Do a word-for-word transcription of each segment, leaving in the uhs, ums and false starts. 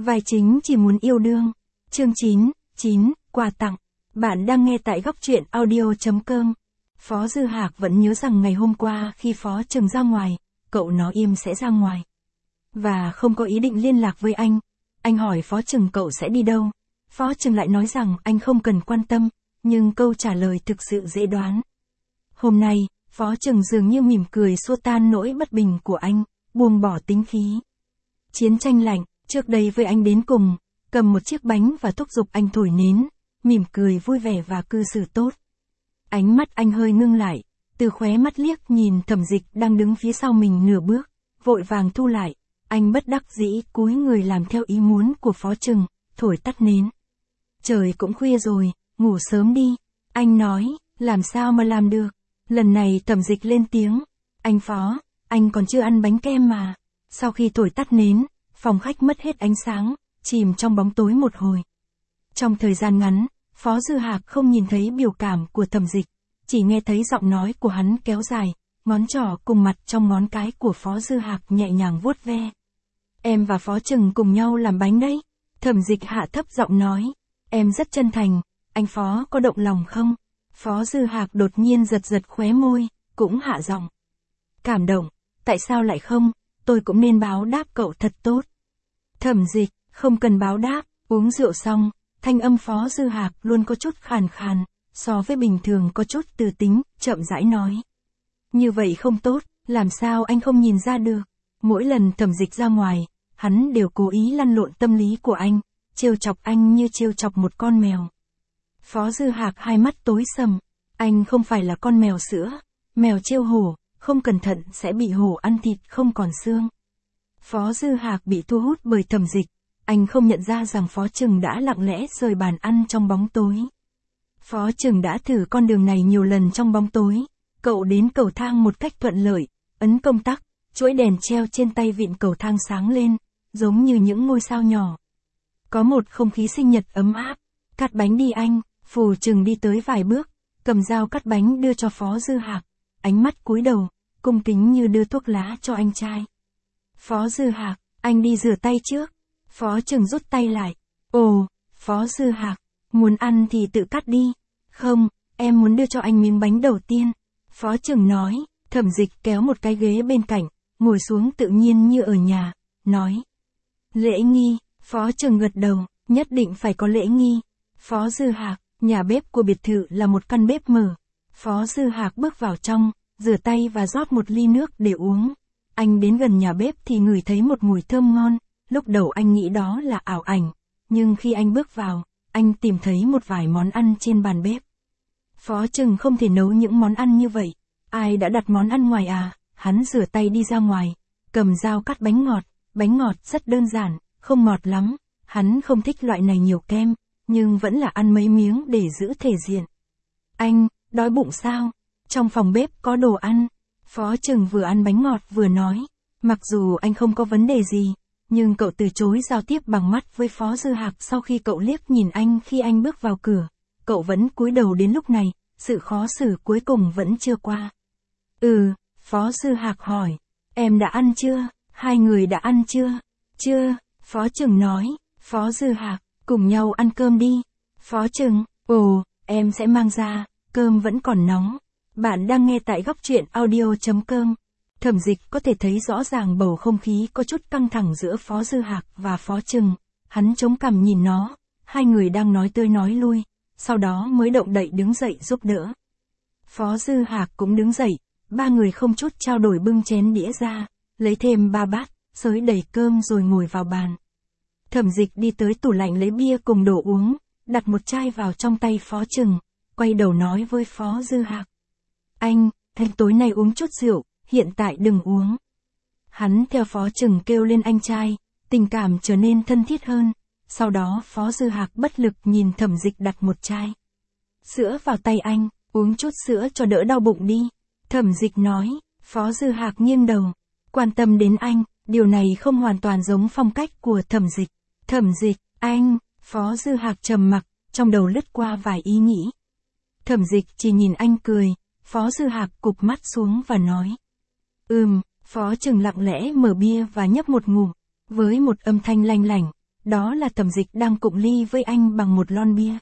Vai chính chỉ muốn yêu đương. Chương chín, chín, quà tặng. Bạn đang nghe tại góc truyện audio.com. Phó Dư Hạc vẫn nhớ rằng ngày hôm qua khi Phó Trừng ra ngoài, cậu nói im sẽ ra ngoài. Và không có ý định liên lạc với anh. Anh hỏi Phó Trừng cậu sẽ đi đâu. Phó Trừng lại nói rằng anh không cần quan tâm, nhưng câu trả lời thực sự dễ đoán. Hôm nay, Phó Trừng dường như mỉm cười xua tan nỗi bất bình của anh, buông bỏ tính khí. Chiến tranh lạnh, trước đây với anh đến cùng, cầm một chiếc bánh và thúc giục anh thổi nến, mỉm cười vui vẻ và cư xử tốt. Ánh mắt anh hơi ngưng lại, từ khóe mắt liếc nhìn Thẩm Dịch đang đứng phía sau mình nửa bước, vội vàng thu lại, anh bất đắc dĩ cúi người làm theo ý muốn của Phó Trừng, thổi tắt nến. Trời cũng khuya rồi, ngủ sớm đi, anh nói, làm sao mà làm được. Lần này Thẩm Dịch lên tiếng, anh Phó, anh còn chưa ăn bánh kem mà. Sau khi thổi tắt nến, phòng khách mất hết ánh sáng, chìm trong bóng tối một hồi. Trong thời gian ngắn, Phó Dư Hạc không nhìn thấy biểu cảm của Thẩm Dịch, chỉ nghe thấy giọng nói của hắn kéo dài, ngón trỏ cùng mặt trong ngón cái của Phó Dư Hạc nhẹ nhàng vuốt ve. Em và Phó Trừng cùng nhau làm bánh đấy. Thẩm Dịch hạ thấp giọng nói, em rất chân thành, anh Phó có động lòng không? Phó Dư Hạc đột nhiên giật giật khóe môi, cũng hạ giọng. Cảm động, tại sao lại không, tôi cũng nên báo đáp cậu thật tốt. Thẩm Dịch, không cần báo đáp, uống rượu xong, thanh âm Phó Dư Hạc luôn có chút khàn khàn, so với bình thường có chút từ tính, chậm rãi nói. Như vậy không tốt, làm sao anh không nhìn ra được. Mỗi lần Thẩm Dịch ra ngoài, hắn đều cố ý lăn lộn tâm lý của anh, trêu chọc anh như trêu chọc một con mèo. Phó Dư Hạc hai mắt tối sầm, anh không phải là con mèo sữa, mèo trêu hổ, không cẩn thận sẽ bị hổ ăn thịt không còn xương. Phó Dư Hạc bị thu hút bởi Thẩm Dịch, anh không nhận ra rằng Phó Trừng đã lặng lẽ rời bàn ăn trong bóng tối. Phó Trừng đã thử con đường này nhiều lần trong bóng tối, cậu đến cầu thang một cách thuận lợi, ấn công tắc, chuỗi đèn treo trên tay vịn cầu thang sáng lên, giống như những ngôi sao nhỏ. Có một không khí sinh nhật ấm áp, cắt bánh đi anh, Phù Trừng đi tới vài bước, cầm dao cắt bánh đưa cho Phó Dư Hạc, ánh mắt cúi đầu, cung kính như đưa thuốc lá cho anh trai. Phó Dư Hạc, anh đi rửa tay trước. Phó Trừng rút tay lại. Ồ, Phó Dư Hạc, muốn ăn thì tự cắt đi. Không, em muốn đưa cho anh miếng bánh đầu tiên. Phó Trừng nói. Thẩm Dịch kéo một cái ghế bên cạnh, ngồi xuống tự nhiên như ở nhà, nói. Lễ nghi, Phó Trừng gật đầu, nhất định phải có lễ nghi. Phó Dư Hạc, nhà bếp của biệt thự là một căn bếp mở. Phó Dư Hạc bước vào trong, rửa tay và rót một ly nước để uống. Anh đến gần nhà bếp thì ngửi thấy một mùi thơm ngon, lúc đầu anh nghĩ đó là ảo ảnh, nhưng khi anh bước vào, anh tìm thấy một vài món ăn trên bàn bếp. Phó Trừng không thể nấu những món ăn như vậy, ai đã đặt món ăn ngoài à, hắn rửa tay đi ra ngoài, cầm dao cắt bánh ngọt, bánh ngọt rất đơn giản, không ngọt lắm, hắn không thích loại này nhiều kem, nhưng vẫn là ăn mấy miếng để giữ thể diện. Anh, đói bụng sao? Trong phòng bếp có đồ ăn. Phó Trừng vừa ăn bánh ngọt vừa nói, mặc dù anh không có vấn đề gì, nhưng cậu từ chối giao tiếp bằng mắt với Phó Dư Hạc sau khi cậu liếc nhìn anh khi anh bước vào cửa, cậu vẫn cúi đầu đến lúc này, sự khó xử cuối cùng vẫn chưa qua. Ừ, Phó Dư Hạc hỏi, em đã ăn chưa? Hai người đã ăn chưa? Chưa, Phó Trừng nói. Phó Dư Hạc, cùng nhau ăn cơm đi. Phó Trừng, ồ, em sẽ mang ra, cơm vẫn còn nóng. Bạn đang nghe tại góc truyện audio.com. Thẩm Dịch có thể thấy rõ ràng bầu không khí có chút căng thẳng giữa Phó Dư Hạc và Phó Trừng. Hắn chống cằm nhìn nó, hai người đang nói tơi nói lui, sau đó mới động đậy đứng dậy giúp đỡ. Phó Dư Hạc cũng đứng dậy, ba người không chút trao đổi bưng chén đĩa ra, lấy thêm ba bát, xới đầy cơm rồi ngồi vào bàn. Thẩm Dịch đi tới tủ lạnh lấy bia cùng đồ uống, đặt một chai vào trong tay Phó Trừng, quay đầu nói với Phó Dư Hạc. Anh, anh tối nay uống chút rượu, hiện tại đừng uống. Hắn theo Phó Trừng kêu lên anh trai, tình cảm trở nên thân thiết hơn, sau đó Phó Dư Hạc bất lực nhìn Thẩm Dịch đặt một chai sữa vào tay anh, uống chút sữa cho đỡ đau bụng đi. Thẩm Dịch nói. Phó Dư Hạc nghiêng đầu, quan tâm đến anh, điều này không hoàn toàn giống phong cách của Thẩm Dịch. Thẩm Dịch, anh, Phó Dư Hạc trầm mặc, trong đầu lướt qua vài ý nghĩ. Thẩm Dịch chỉ nhìn anh cười, Phó Dư Hạc cụp mắt xuống và nói. Ừm, Phó Trừng lặng lẽ mở bia và nhấp một ngụm, với một âm thanh lanh lảnh, đó là Thẩm Dịch đang cụng ly với anh bằng một lon bia.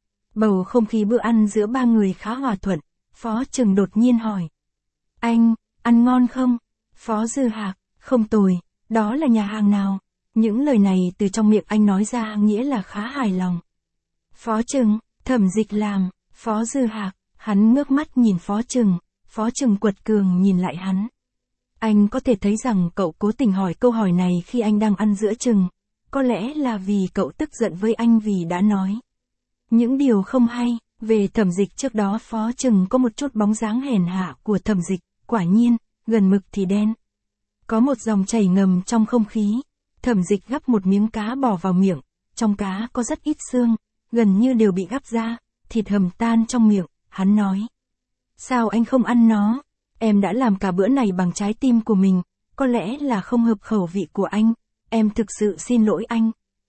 Bầu không khí bữa ăn giữa ba người khá hòa thuận, Phó Trừng đột nhiên hỏi. Anh, ăn ngon không? Phó Dư Hạc, không tồi, đó là nhà hàng nào? Những lời này từ trong miệng anh nói ra nghĩa là khá hài lòng. Phó Trừng, Thẩm Dịch làm, Phó Dư Hạc, hắn ngước mắt nhìn Phó Trừng, Phó Trừng quật cường nhìn lại hắn. Anh có thể thấy rằng cậu cố tình hỏi câu hỏi này khi anh đang ăn giữa chừng, có lẽ là vì cậu tức giận với anh vì đã nói những điều không hay về Thẩm Dịch trước đó. Phó Trừng có một chút bóng dáng hèn hạ của Thẩm Dịch, quả nhiên, gần mực thì đen. Có một dòng chảy ngầm trong không khí. Thẩm Dịch gắp một miếng cá bỏ vào miệng, trong cá có rất ít xương, gần như đều bị gắp ra, thịt hầm tan trong miệng, hắn nói. Sao anh không ăn nó? Em đã làm cả bữa này bằng trái tim của mình, có lẽ là không hợp khẩu vị của anh, em thực sự xin lỗi anh.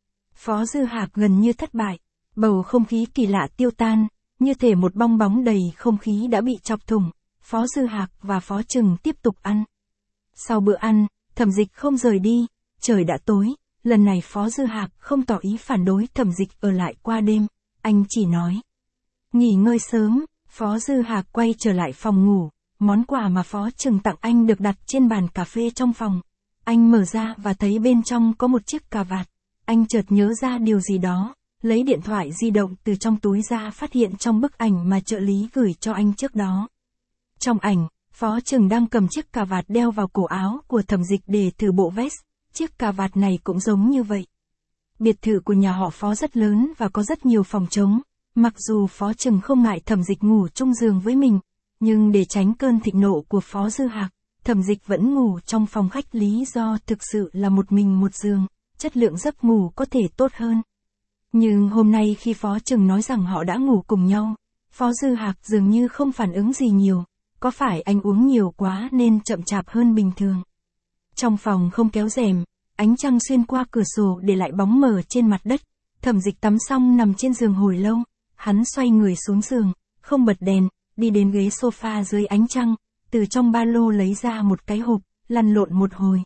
Phó Dư Hạc gần như thất bại, bầu không khí kỳ lạ tiêu tan, như thể một bong bóng đầy không khí đã bị chọc thủng. Phó Dư Hạc và Phó Trừng tiếp tục ăn. Sau bữa ăn, Thẩm Dịch không rời đi, trời đã tối, lần này Phó Dư Hạc không tỏ ý phản đối Thẩm Dịch ở lại qua đêm, anh chỉ nói. Nghỉ ngơi sớm, Phó Dư Hạc quay trở lại phòng ngủ, món quà mà Phó Trừng tặng anh được đặt trên bàn cà phê trong phòng. Anh mở ra và thấy bên trong có một chiếc cà vạt, anh chợt nhớ ra điều gì đó, lấy điện thoại di động từ trong túi ra phát hiện trong bức ảnh mà trợ lý gửi cho anh trước đó. Trong ảnh, Phó Trừng đang cầm chiếc cà vạt đeo vào cổ áo của Thẩm Dịch để thử bộ vest, chiếc cà vạt này cũng giống như vậy. Biệt thự của nhà họ Phó rất lớn và có rất nhiều phòng trống, mặc dù Phó Trừng không ngại Thẩm Dịch ngủ chung giường với mình, nhưng để tránh cơn thịnh nộ của Phó Dư Hạc, Thẩm Dịch vẫn ngủ trong phòng khách lý do thực sự là một mình một giường, chất lượng giấc ngủ có thể tốt hơn. Nhưng hôm nay khi Phó Trừng nói rằng họ đã ngủ cùng nhau, Phó Dư Hạc dường như không phản ứng gì nhiều, có phải anh uống nhiều quá nên chậm chạp hơn bình thường. Trong phòng không kéo rèm, ánh trăng xuyên qua cửa sổ để lại bóng mờ trên mặt đất, Thẩm Dịch tắm xong nằm trên giường hồi lâu, hắn xoay người xuống giường, không bật đèn, đi đến ghế sofa dưới ánh trăng, từ trong ba lô lấy ra một cái hộp, lăn lộn một hồi.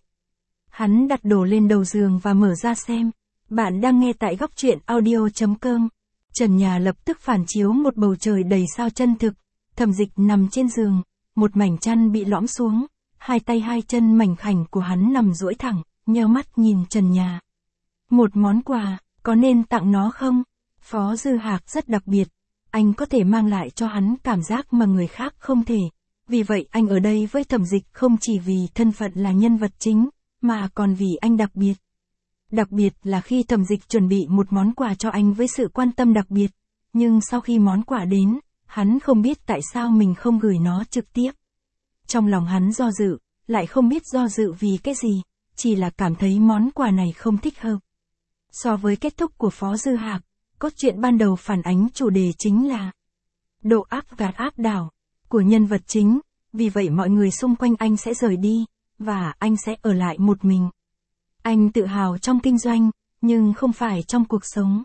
Hắn đặt đồ lên đầu giường và mở ra xem. Bạn đang nghe tại góc truyện audio chấm com. Trần nhà lập tức phản chiếu một bầu trời đầy sao chân thực. Thẩm Dịch nằm trên giường, một mảnh chăn bị lõm xuống, hai tay hai chân mảnh khảnh của hắn nằm duỗi thẳng, nheo mắt nhìn trần nhà. Một món quà, có nên tặng nó không? Phó Dư Hạc rất đặc biệt, anh có thể mang lại cho hắn cảm giác mà người khác không thể. Vì vậy anh ở đây với Thẩm Dịch không chỉ vì thân phận là nhân vật chính, mà còn vì anh đặc biệt. Đặc biệt là khi Thẩm Dịch chuẩn bị một món quà cho anh với sự quan tâm đặc biệt, nhưng sau khi món quà đến, hắn không biết tại sao mình không gửi nó trực tiếp. Trong lòng hắn do dự, lại không biết do dự vì cái gì, chỉ là cảm thấy món quà này không thích hợp. So với kết thúc của Phó Dư Hạc, cốt truyện ban đầu phản ánh chủ đề chính là độ áp gạt áp đảo của nhân vật chính, vì vậy mọi người xung quanh anh sẽ rời đi, và anh sẽ ở lại một mình. Anh tự hào trong kinh doanh, nhưng không phải trong cuộc sống.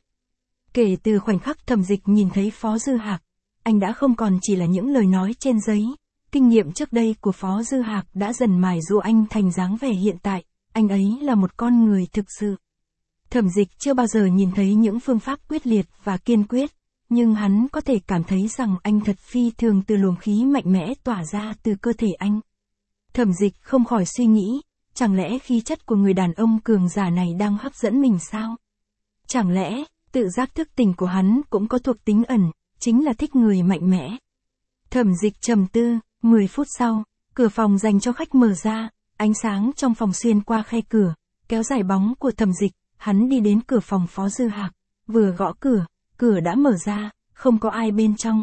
Kể từ khoảnh khắc Thẩm Dịch nhìn thấy Phó Dư Hạc, anh đã không còn chỉ là những lời nói trên giấy. Kinh nghiệm trước đây của Phó Dư Hạc đã dần mài giũa anh thành dáng vẻ hiện tại, anh ấy là một con người thực sự. Thẩm Dịch chưa bao giờ nhìn thấy những phương pháp quyết liệt và kiên quyết, nhưng hắn có thể cảm thấy rằng anh thật phi thường từ luồng khí mạnh mẽ tỏa ra từ cơ thể anh. Thẩm Dịch không khỏi suy nghĩ, chẳng lẽ khí chất của người đàn ông cường giả này đang hấp dẫn mình sao? Chẳng lẽ, tự giác thức tỉnh của hắn cũng có thuộc tính ẩn, chính là thích người mạnh mẽ. Thẩm Dịch trầm tư, mười phút sau, cửa phòng dành cho khách mở ra, ánh sáng trong phòng xuyên qua khe cửa, kéo dài bóng của Thẩm Dịch, hắn đi đến cửa phòng Phó Dư Hạc, vừa gõ cửa, cửa đã mở ra, không có ai bên trong.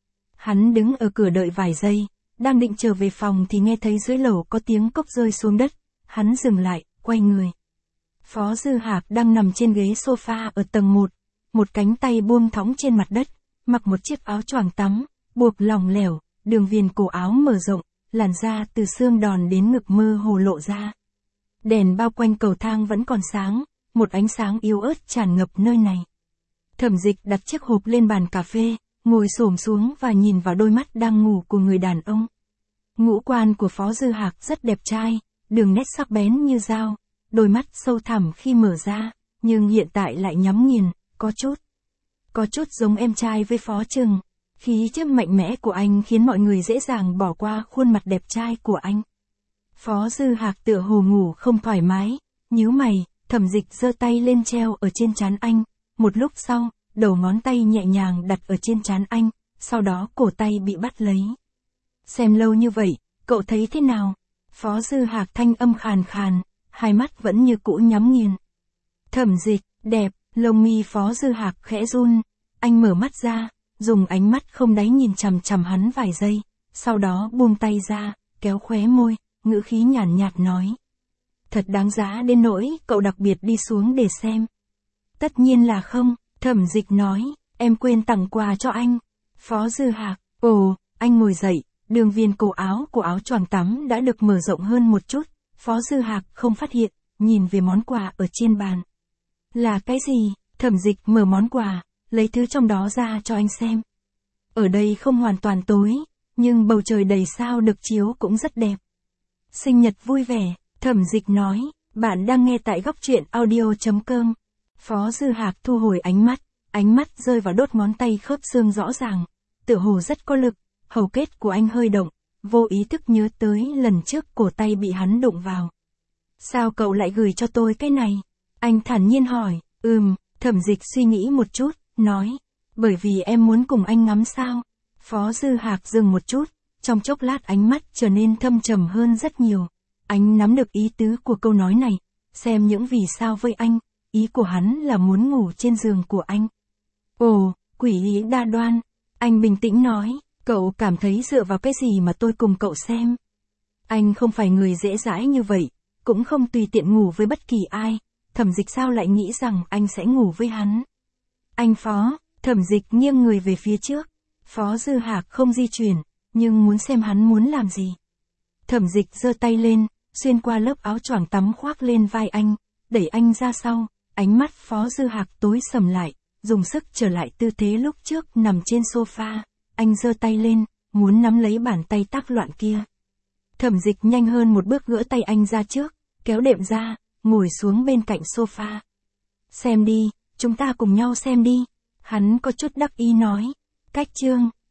Hắn đứng ở cửa đợi vài giây, đang định trở về phòng thì nghe thấy dưới lầu có tiếng cốc rơi xuống đất, hắn dừng lại, quay người. Phó Dư Hạc đang nằm trên ghế sofa ở tầng một, một cánh tay buông thõng trên mặt đất, mặc một chiếc áo choàng tắm, buộc lỏng lẻo, đường viền cổ áo mở rộng, làn da từ xương đòn đến ngực mơ hồ lộ ra. Đèn bao quanh cầu thang vẫn còn sáng, một ánh sáng yếu ớt tràn ngập nơi này. Thẩm Dịch đặt chiếc hộp lên bàn cà phê, ngồi xổm xuống và nhìn vào đôi mắt đang ngủ của người đàn ông. Ngũ quan của Phó Dư Hạc rất đẹp trai, đường nét sắc bén như dao, đôi mắt sâu thẳm khi mở ra, nhưng hiện tại lại nhắm nghiền, có chút. Có chút giống em trai với Phó Trừng. Khí chất mạnh mẽ của anh khiến mọi người dễ dàng bỏ qua khuôn mặt đẹp trai của anh. Phó Dư Hạc tựa hồ ngủ không thoải mái, nhíu mày, Thẩm Dịch giơ tay lên treo ở trên trán anh, một lúc sau, đầu ngón tay nhẹ nhàng đặt ở trên trán anh, sau đó cổ tay bị bắt lấy. Xem lâu như vậy, cậu thấy thế nào? Phó Dư Hạc thanh âm khàn khàn, hai mắt vẫn như cũ nhắm nghiền. Thẩm Dịch, đẹp, lông mi Phó Dư Hạc khẽ run, anh mở mắt ra, dùng ánh mắt không đáy nhìn chằm chằm hắn vài giây, sau đó buông tay ra, kéo khóe môi, ngữ khí nhàn nhạt nói. Thật đáng giá đến nỗi cậu đặc biệt đi xuống để xem. Tất nhiên là không, Thẩm Dịch nói, em quên tặng quà cho anh. Phó Dư Hạc, ồ, anh ngồi dậy, đường viền cổ áo của áo choàng tắm đã được mở rộng hơn một chút, Phó Dư Hạc không phát hiện, nhìn về món quà ở trên bàn. Là cái gì? Thẩm Dịch mở món quà, lấy thứ trong đó ra cho anh xem. Ở đây không hoàn toàn tối, nhưng bầu trời đầy sao được chiếu cũng rất đẹp. Sinh nhật vui vẻ, Thẩm Dịch nói, bạn đang nghe tại góc truyện audio chấm com. Phó Dư Hạc thu hồi ánh mắt, ánh mắt rơi vào đốt ngón tay khớp xương rõ ràng, tựa hồ rất có lực, hầu kết của anh hơi động, vô ý thức nhớ tới lần trước cổ tay bị hắn đụng vào. Sao cậu lại gửi cho tôi cái này? Anh thản nhiên hỏi, ừm, Thẩm Dịch suy nghĩ một chút, nói, bởi vì em muốn cùng anh ngắm sao. Phó Dư Hạc dừng một chút, trong chốc lát ánh mắt trở nên thâm trầm hơn rất nhiều. Anh nắm được ý tứ của câu nói này, xem những vì sao với anh, ý của hắn là muốn ngủ trên giường của anh. Ồ, quỷ ý đa đoan, anh bình tĩnh nói, cậu cảm thấy dựa vào cái gì mà tôi cùng cậu xem. Anh không phải người dễ dãi như vậy, cũng không tùy tiện ngủ với bất kỳ ai, Thẩm Dịch sao lại nghĩ rằng anh sẽ ngủ với hắn. Anh Phó, Thẩm Dịch nghiêng người về phía trước, Phó Dư Hạc không di chuyển, nhưng muốn xem hắn muốn làm gì. Thẩm Dịch giơ tay lên, xuyên qua lớp áo choàng tắm khoác lên vai anh, đẩy anh ra sau, ánh mắt Phó Dư Hạc tối sầm lại, dùng sức trở lại tư thế lúc trước nằm trên sofa, anh giơ tay lên, muốn nắm lấy bàn tay tác loạn kia. Thẩm Dịch nhanh hơn một bước gỡ tay anh ra trước, kéo đệm ra, ngồi xuống bên cạnh sofa. Xem đi, chúng ta cùng nhau xem đi. Hắn có chút đắc ý nói. Cách chương,